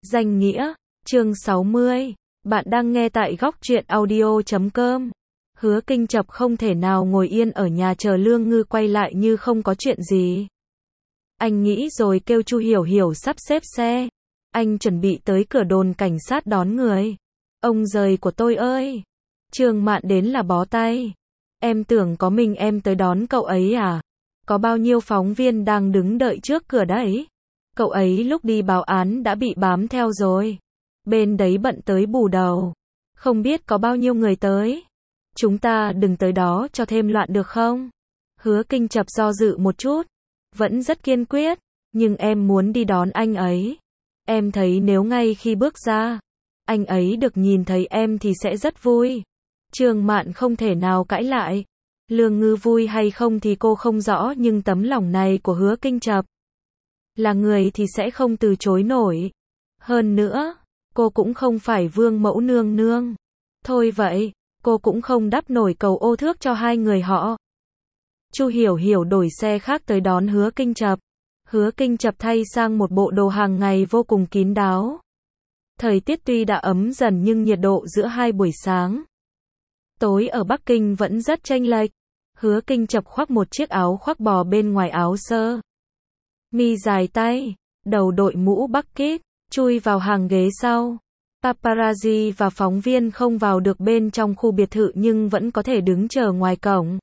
Danh nghĩa, chương 60. Bạn đang nghe tại góc truyện audio.com. Hứa Kinh Chập không thể nào ngồi yên ở nhà chờ Lương Ngư quay lại như không có chuyện gì. Anh nghĩ rồi kêu Chu Hiểu Hiểu sắp xếp xe. Anh chuẩn bị tới cửa đồn cảnh sát đón người. Ông giời của tôi ơi! Trương Mạn đến là bó tay. Em tưởng có mình em tới đón cậu ấy à? Có bao nhiêu phóng viên đang đứng đợi trước cửa đấy? Cậu ấy lúc đi báo án đã bị bám theo rồi. Bên đấy bận tới bù đầu. Không biết có bao nhiêu người tới. Chúng ta đừng tới đó cho thêm loạn được không? Hứa Kinh Chập do dự một chút. Vẫn rất kiên quyết. Nhưng em muốn đi đón anh ấy. Em thấy nếu ngay khi bước ra, anh ấy được nhìn thấy em thì sẽ rất vui. Trương Mạn không thể nào cãi lại. Lương Ngư vui hay không thì cô không rõ, nhưng tấm lòng này của Hứa Kinh Chập là người thì sẽ không từ chối nổi. Hơn nữa, cô cũng không phải vương mẫu nương nương. Thôi vậy, cô cũng không đắp nổi cầu ô thước cho hai người họ. Chu Hiểu Hiểu đổi xe khác tới đón Hứa Kinh Chập. Hứa Kinh Chập thay sang một bộ đồ hàng ngày vô cùng kín đáo. Thời tiết tuy đã ấm dần nhưng nhiệt độ giữa hai buổi sáng tối ở Bắc Kinh vẫn rất chênh lệch. Hứa Kinh Chập khoác một chiếc áo khoác bò bên ngoài áo sơ mi dài tay, đầu đội mũ bucket, chui vào hàng ghế sau. Paparazzi và phóng viên không vào được bên trong khu biệt thự nhưng vẫn có thể đứng chờ ngoài cổng.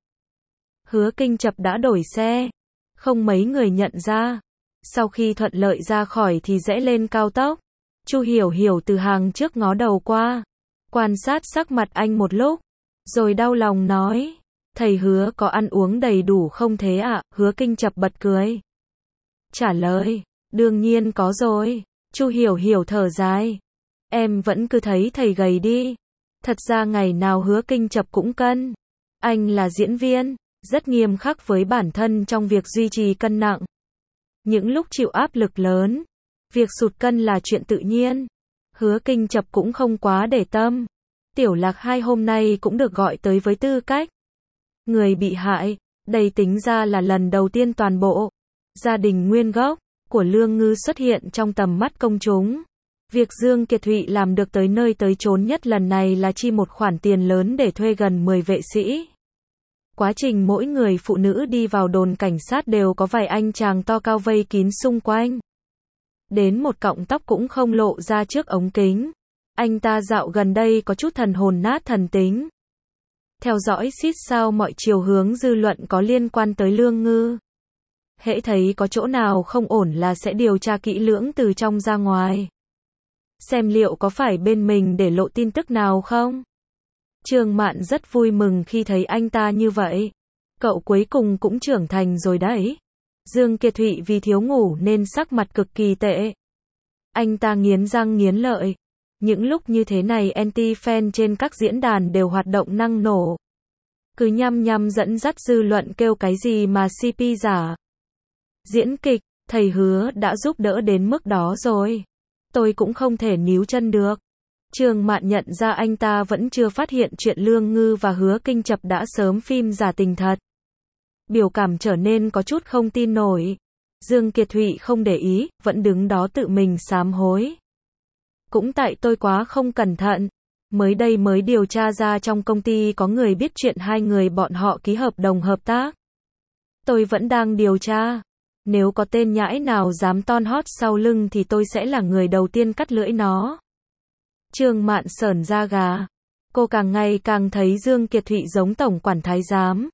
Hứa Kinh Chập đã đổi xe, không mấy người nhận ra. Sau khi thuận lợi ra khỏi thì rẽ lên cao tốc. Chu Hiểu Hiểu từ hàng trước ngó đầu qua, quan sát sắc mặt anh một lúc, rồi đau lòng nói: "Thầy Hứa có ăn uống đầy đủ không thế ạ?" Hứa Kinh Chập bật cười, trả lời: "Đương nhiên có rồi." Chu Hiểu Hiểu thở dài: "Em vẫn cứ thấy thầy gầy đi." Thật ra ngày nào Hứa Kinh Chập cũng cân. Anh là diễn viên, rất nghiêm khắc với bản thân trong việc duy trì cân nặng. Những lúc chịu áp lực lớn, việc sụt cân là chuyện tự nhiên. Hứa Kinh Chập cũng không quá để tâm. Tiểu Lạc Hai hôm nay cũng được gọi tới với tư cách người bị hại. Đây tính ra là lần đầu tiên toàn bộ gia đình nguyên gốc của Lương Ngư xuất hiện trong tầm mắt công chúng. Việc Dương Kiệt Thụy làm được tới nơi tới chốn nhất lần này là chi một khoản tiền lớn để thuê gần 10 vệ sĩ. Quá trình mỗi người phụ nữ đi vào đồn cảnh sát đều có vài anh chàng to cao vây kín xung quanh. Đến một cọng tóc cũng không lộ ra trước ống kính. Anh ta dạo gần đây có chút thần hồn nát thần tính. Theo dõi xít sao mọi chiều hướng dư luận có liên quan tới Lương Ngư. Hễ thấy có chỗ nào không ổn là sẽ điều tra kỹ lưỡng từ trong ra ngoài. Xem liệu có phải bên mình để lộ tin tức nào không. Trương Mạn rất vui mừng khi thấy anh ta như vậy. Cậu cuối cùng cũng trưởng thành rồi đấy. Dương Kiệt Thụy vì thiếu ngủ nên sắc mặt cực kỳ tệ. Anh ta nghiến răng nghiến lợi. Những lúc như thế này anti-fan trên các diễn đàn đều hoạt động năng nổ. Cứ nhăm nhăm dẫn dắt dư luận kêu cái gì mà CP giả. Diễn kịch, thầy Hứa đã giúp đỡ đến mức đó rồi. Tôi cũng không thể níu chân được. Trương Mạn nhận ra anh ta vẫn chưa phát hiện chuyện Lương Ngư và Hứa Kinh Chập đã sớm phim giả tình thật. Biểu cảm trở nên có chút không tin nổi. Dương Kiệt Thụy không để ý, vẫn đứng đó tự mình sám hối. Cũng tại tôi quá không cẩn thận. Mới đây mới điều tra ra trong công ty có người biết chuyện hai người bọn họ ký hợp đồng hợp tác. Tôi vẫn đang điều tra. Nếu có tên nhãi nào dám ton hót sau lưng thì tôi sẽ là người đầu tiên cắt lưỡi nó. Trương Mạn sởn da gà. Cô càng ngày càng thấy Dương Kiệt Thụy giống tổng quản thái giám.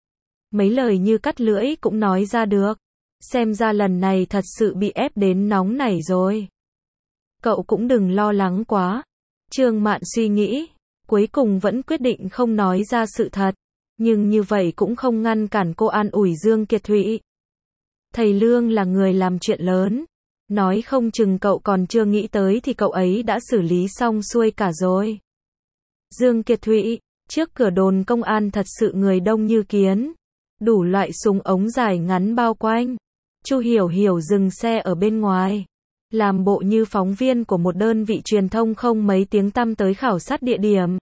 Mấy lời như cắt lưỡi cũng nói ra được. Xem ra lần này thật sự bị ép đến nóng nảy rồi. Cậu cũng đừng lo lắng quá. Trương Mạn suy nghĩ. Cuối cùng vẫn quyết định không nói ra sự thật. Nhưng như vậy cũng không ngăn cản cô an ủi Dương Kiệt Thụy. Thầy Lương là người làm chuyện lớn. Nói không chừng cậu còn chưa nghĩ tới thì cậu ấy đã xử lý xong xuôi cả rồi. Dương Kiệt Thụy, trước cửa đồn công an thật sự người đông như kiến. Đủ loại súng ống dài ngắn bao quanh. Chu Hiểu Hiểu dừng xe ở bên ngoài. Làm bộ như phóng viên của một đơn vị truyền thông không mấy tiếng tăm tới khảo sát địa điểm.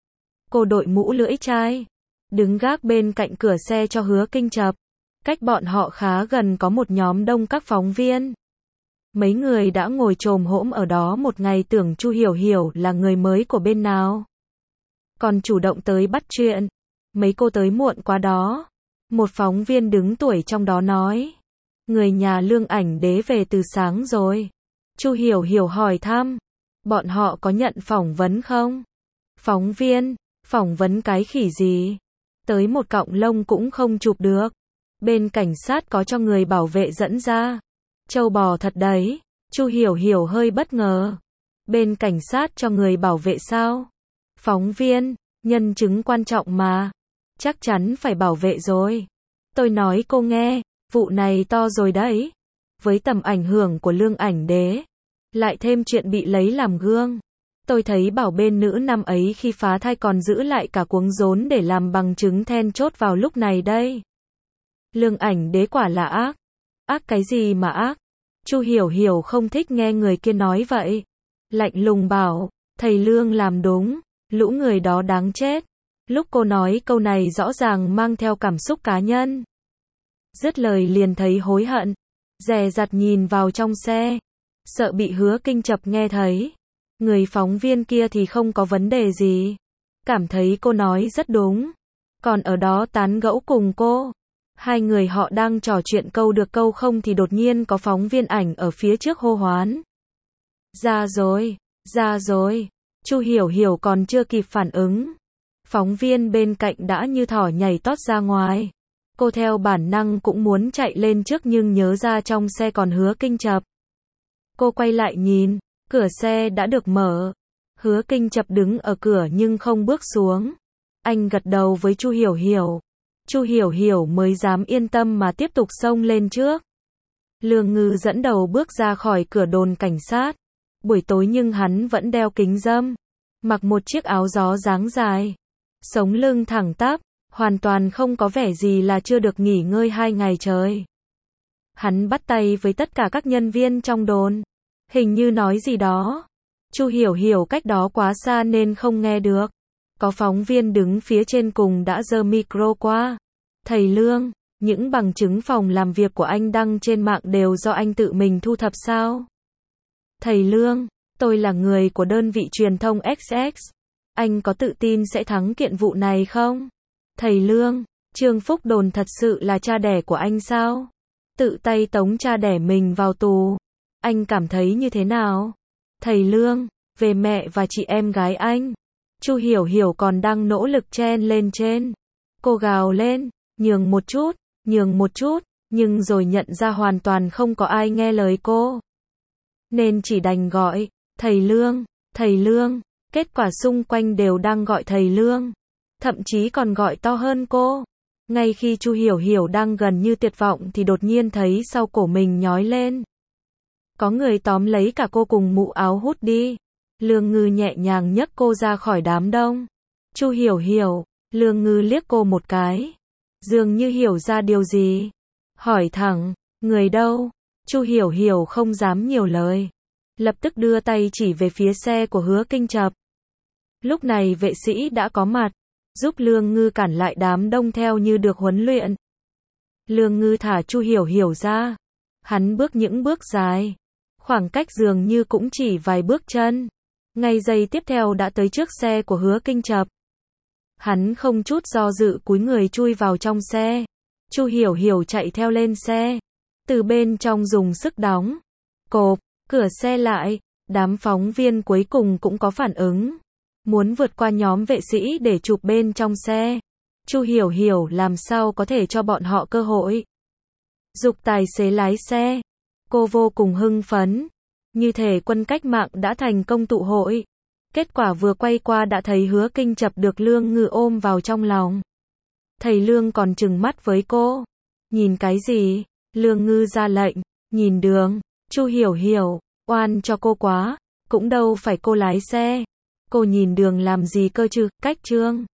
Cô đội mũ lưỡi chai. Đứng gác bên cạnh cửa xe cho Hứa Kinh Chập. Cách bọn họ khá gần có một nhóm đông các phóng viên. Mấy người đã ngồi chồm hổm ở đó một ngày tưởng Chu Hiểu Hiểu là người mới của bên nào. Còn chủ động tới bắt chuyện. Mấy cô tới muộn quá đó. Một phóng viên đứng tuổi trong đó nói. Người nhà Lương Ảnh Đế về từ sáng rồi. Chu Hiểu Hiểu hỏi thăm. Bọn họ có nhận phỏng vấn không? Phóng viên, phỏng vấn cái khỉ gì? Tới một cọng lông cũng không chụp được. Bên cảnh sát có cho người bảo vệ dẫn ra. Trâu bò thật đấy. Chu Hiểu Hiểu hơi bất ngờ. Bên cảnh sát cho người bảo vệ sao? Phóng viên, nhân chứng quan trọng mà. Chắc chắn phải bảo vệ rồi. Tôi nói cô nghe, vụ này to rồi đấy. Với tầm ảnh hưởng của Lương Ảnh Đế, lại thêm chuyện bị lấy làm gương. Tôi thấy bảo bên nữ năm ấy khi phá thai còn giữ lại cả cuống rốn để làm bằng chứng then chốt vào lúc này đây. Lương Ảnh Đế quả là ác. Ác cái gì mà ác? Chu Hiểu Hiểu không thích nghe người kia nói vậy. Lạnh lùng bảo, thầy Lương làm đúng, lũ người đó đáng chết. Lúc cô nói câu này rõ ràng mang theo cảm xúc cá nhân. Dứt lời liền thấy hối hận. Dè dặt nhìn vào trong xe. Sợ bị Hứa Kinh Chập nghe thấy. Người phóng viên kia thì không có vấn đề gì. Cảm thấy cô nói rất đúng. Còn ở đó tán gẫu cùng cô. Hai người họ đang trò chuyện câu được câu không thì đột nhiên có phóng viên ảnh ở phía trước hô hoán. Ra rồi, ra rồi. Chu Hiểu Hiểu còn chưa kịp phản ứng. Phóng viên bên cạnh đã như thỏ nhảy tót ra ngoài. Cô theo bản năng cũng muốn chạy lên trước nhưng nhớ ra trong xe còn Hứa Kinh Chập. Cô quay lại nhìn, cửa xe đã được mở. Hứa Kinh Chập đứng ở cửa nhưng không bước xuống. Anh gật đầu với Chu Hiểu Hiểu. Chu Hiểu Hiểu mới dám yên tâm mà tiếp tục xông lên trước. Lương Ngư dẫn đầu bước ra khỏi cửa đồn cảnh sát. Buổi tối nhưng hắn vẫn đeo kính râm, mặc một chiếc áo gió dáng dài, sống lưng thẳng tắp, hoàn toàn không có vẻ gì là chưa được nghỉ ngơi 2 ngày trời. Hắn bắt tay với tất cả các nhân viên trong đồn, hình như nói gì đó. Chu Hiểu Hiểu cách đó quá xa nên không nghe được. Có phóng viên đứng phía trên cùng đã giơ micro qua. Thầy Lương, những bằng chứng phòng làm việc của anh đăng trên mạng đều do anh tự mình thu thập sao? Thầy Lương, tôi là người của đơn vị truyền thông XX. Anh có tự tin sẽ thắng kiện vụ này không? Thầy Lương, Trương Phúc Đồn thật sự là cha đẻ của anh sao? Tự tay tống cha đẻ mình vào tù. Anh cảm thấy như thế nào? Thầy Lương, về mẹ và chị em gái anh. Chu Hiểu Hiểu còn đang nỗ lực chen lên trên. Cô gào lên, nhường một chút, nhưng rồi nhận ra hoàn toàn không có ai nghe lời cô. Nên chỉ đành gọi, thầy Lương, kết quả xung quanh đều đang gọi thầy Lương. Thậm chí còn gọi to hơn cô. Ngay khi Chu Hiểu Hiểu đang gần như tuyệt vọng thì đột nhiên thấy sau cổ mình nhói lên. Có người tóm lấy cả cô cùng mũ áo hút đi. Lương Ngư nhẹ nhàng nhấc cô ra khỏi đám đông. Chu Hiểu Hiểu, Lương Ngư liếc cô một cái. Dường như hiểu ra điều gì. Hỏi thẳng, người đâu? Chu Hiểu Hiểu không dám nhiều lời. Lập tức đưa tay chỉ về phía xe của Hứa Kinh Chập. Lúc này vệ sĩ đã có mặt, giúp Lương Ngư cản lại đám đông theo như được huấn luyện. Lương Ngư thả Chu Hiểu Hiểu ra. Hắn bước những bước dài. Khoảng cách dường như cũng chỉ vài bước chân. Ngay giây tiếp theo đã tới trước xe của Hứa Kinh Chập. Hắn không chút do dự cúi người chui vào trong xe. Chu Hiểu Hiểu chạy theo lên xe. Từ bên trong dùng sức đóng. Cộp, cửa xe lại. Đám phóng viên cuối cùng cũng có phản ứng. Muốn vượt qua nhóm vệ sĩ để chụp bên trong xe. Chu Hiểu Hiểu làm sao có thể cho bọn họ cơ hội. Giục tài xế lái xe. Cô vô cùng hưng phấn. Như thể quân cách mạng đã thành công tụ hội. Kết quả vừa quay qua đã thấy Hứa Kinh Chập được Lương Ngư ôm vào trong lòng. Thầy Lương còn trừng mắt với cô. Nhìn cái gì? Lương Ngư ra lệnh. Nhìn đường. Chu Hiểu Hiểu, oan cho cô quá. Cũng đâu phải cô lái xe. Cô nhìn đường làm gì cơ chứ? Cách Trương